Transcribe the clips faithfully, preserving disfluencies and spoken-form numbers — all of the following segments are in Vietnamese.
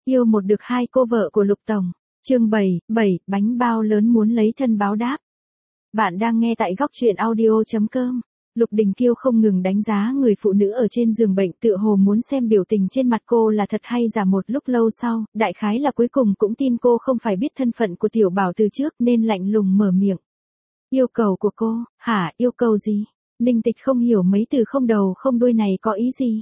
Yêu một được hai cô vợ của Lục Tổng. Chương bảy, bảy, bánh bao lớn muốn lấy thân báo đáp. Bạn đang nghe tại góc truyện audio chấm com. Lục Đình Kiêu không ngừng đánh giá người phụ nữ ở trên giường bệnh, tựa hồ muốn xem biểu tình trên mặt cô là thật hay giả. Một lúc lâu sau, đại khái là cuối cùng cũng tin cô không phải biết thân phận của Tiểu Bảo từ trước nên lạnh lùng mở miệng. Yêu cầu của cô, hả, yêu cầu gì? Ninh Tịch không hiểu mấy từ không đầu không đuôi này có ý gì.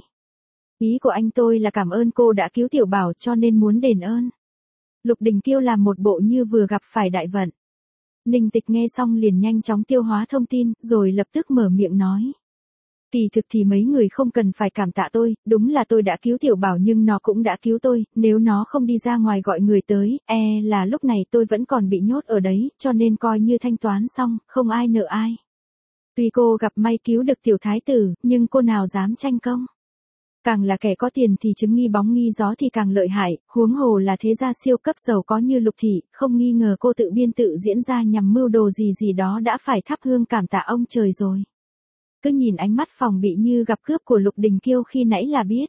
Ý của anh tôi là cảm ơn cô đã cứu Tiểu Bảo cho nên muốn đền ơn. Lục Đình Kiêu làm một bộ như vừa gặp phải đại vận. Ninh Tịch nghe xong liền nhanh chóng tiêu hóa thông tin, rồi lập tức mở miệng nói. Kỳ thực thì mấy người không cần phải cảm tạ tôi, đúng là tôi đã cứu Tiểu Bảo nhưng nó cũng đã cứu tôi, nếu nó không đi ra ngoài gọi người tới, e là lúc này tôi vẫn còn bị nhốt ở đấy, cho nên coi như thanh toán xong, không ai nợ ai. Tuy cô gặp may cứu được Tiểu Thái tử, nhưng cô nào dám tranh công. Càng là kẻ có tiền thì chứng nghi bóng nghi gió thì càng lợi hại, huống hồ là thế gia siêu cấp giàu có như Lục thị, không nghi ngờ cô tự biên tự diễn ra nhằm mưu đồ gì gì đó đã phải thắp hương cảm tạ ông trời rồi. Cứ nhìn ánh mắt phòng bị như gặp cướp của Lục Đình Kiêu khi nãy là biết.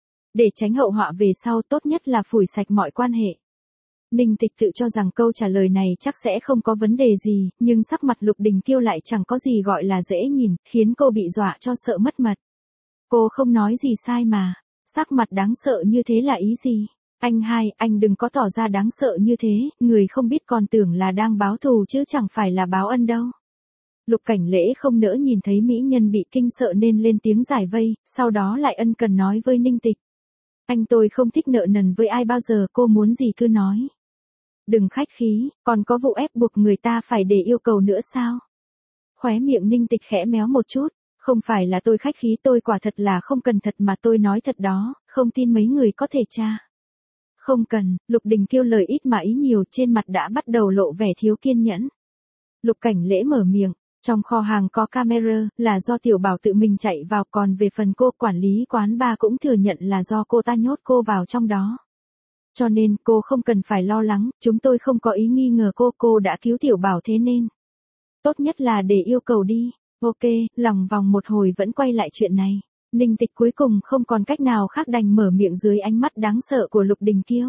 Để tránh hậu họa về sau tốt nhất là phủi sạch mọi quan hệ. Ninh Tịch tự cho rằng câu trả lời này chắc sẽ không có vấn đề gì, nhưng sắc mặt Lục Đình Kiêu lại chẳng có gì gọi là dễ nhìn, khiến cô bị dọa cho sợ mất mật. Cô không nói gì sai mà, sắc mặt đáng sợ như thế là ý gì? Anh hai, anh đừng có tỏ ra đáng sợ như thế, người không biết còn tưởng là đang báo thù chứ chẳng phải là báo ân đâu. Lục Cảnh Lễ không nỡ nhìn thấy mỹ nhân bị kinh sợ nên lên tiếng giải vây, sau đó lại ân cần nói với Ninh Tịch. Anh tôi không thích nợ nần với ai bao giờ, cô muốn gì cứ nói. Đừng khách khí, còn có vụ ép buộc người ta phải để yêu cầu nữa sao? Khóe miệng Ninh Tịch khẽ méo một chút. Không phải là tôi khách khí, tôi quả thật là không cần thật mà tôi nói thật đó, không tin mấy người có thể tra. Không cần, Lục Đình Kiêu lời ít mà ý nhiều, trên mặt đã bắt đầu lộ vẻ thiếu kiên nhẫn. Lục Cảnh Lễ mở miệng, trong kho hàng có camera, là do Tiểu Bảo tự mình chạy vào, còn về phần cô, quản lý quán bar cũng thừa nhận là do cô ta nhốt cô vào trong đó. Cho nên cô không cần phải lo lắng, chúng tôi không có ý nghi ngờ cô, cô đã cứu Tiểu Bảo thế nên. Tốt nhất là để yêu cầu đi. Ok, lòng vòng một hồi vẫn quay lại chuyện này. Ninh Tịch cuối cùng không còn cách nào khác đành mở miệng dưới ánh mắt đáng sợ của Lục Đình Kiêu.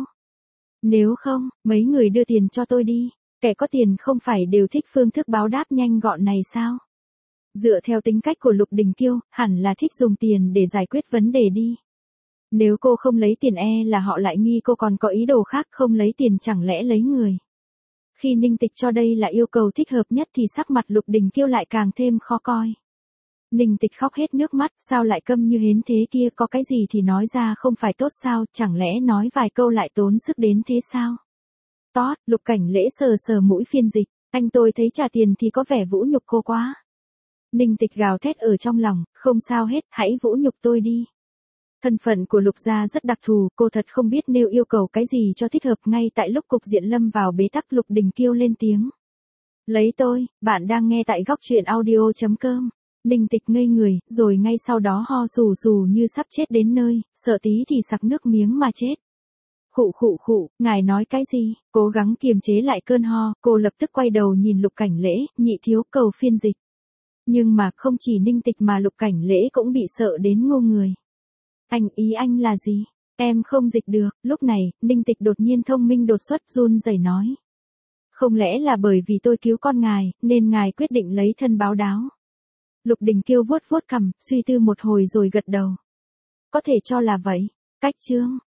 Nếu không, mấy người đưa tiền cho tôi đi. Kẻ có tiền không phải đều thích phương thức báo đáp nhanh gọn này sao? Dựa theo tính cách của Lục Đình Kiêu, hẳn là thích dùng tiền để giải quyết vấn đề đi. Nếu cô không lấy tiền e là họ lại nghi cô còn có ý đồ khác, không lấy tiền chẳng lẽ lấy người. Khi Ninh Tịch cho đây là yêu cầu thích hợp nhất thì sắc mặt Lục Đình Kiêu lại càng thêm khó coi. Ninh Tịch khóc hết nước mắt, sao lại câm như hến thế kia, có cái gì thì nói ra không phải tốt sao, chẳng lẽ nói vài câu lại tốn sức đến thế sao? Tót, Lục Cảnh Lễ sờ sờ mũi phiên dịch, anh tôi thấy trả tiền thì có vẻ vũ nhục cô quá. Ninh Tịch gào thét ở trong lòng, không sao hết, hãy vũ nhục tôi đi. Thân phận của Lục gia rất đặc thù, cô thật không biết nêu yêu cầu cái gì cho thích hợp. Ngay tại lúc cục diện lâm vào bế tắc, Lục Đình Kiêu lên tiếng. Lấy tôi, bạn đang nghe tại góc truyện audio chấm com. Ninh Tịch ngây người, rồi ngay sau đó ho sù sù như sắp chết đến nơi, sợ tí thì sặc nước miếng mà chết. Khụ khụ khụ, ngài nói cái gì? Cố gắng kiềm chế lại cơn ho, cô lập tức quay đầu nhìn Lục Cảnh Lễ, nhị thiếu cầu phiên dịch. Nhưng mà không chỉ Ninh Tịch mà Lục Cảnh Lễ cũng bị sợ đến ngô người. Anh, ý anh là gì? Em không dịch được. Lúc này, Ninh Tịch đột nhiên thông minh đột xuất run rẩy nói. Không lẽ là bởi vì tôi cứu con ngài, nên ngài quyết định lấy thân báo đáo. Lục Đình Kiêu vuốt vuốt cằm, suy tư một hồi rồi gật đầu. Có thể cho là vậy. Cách chương,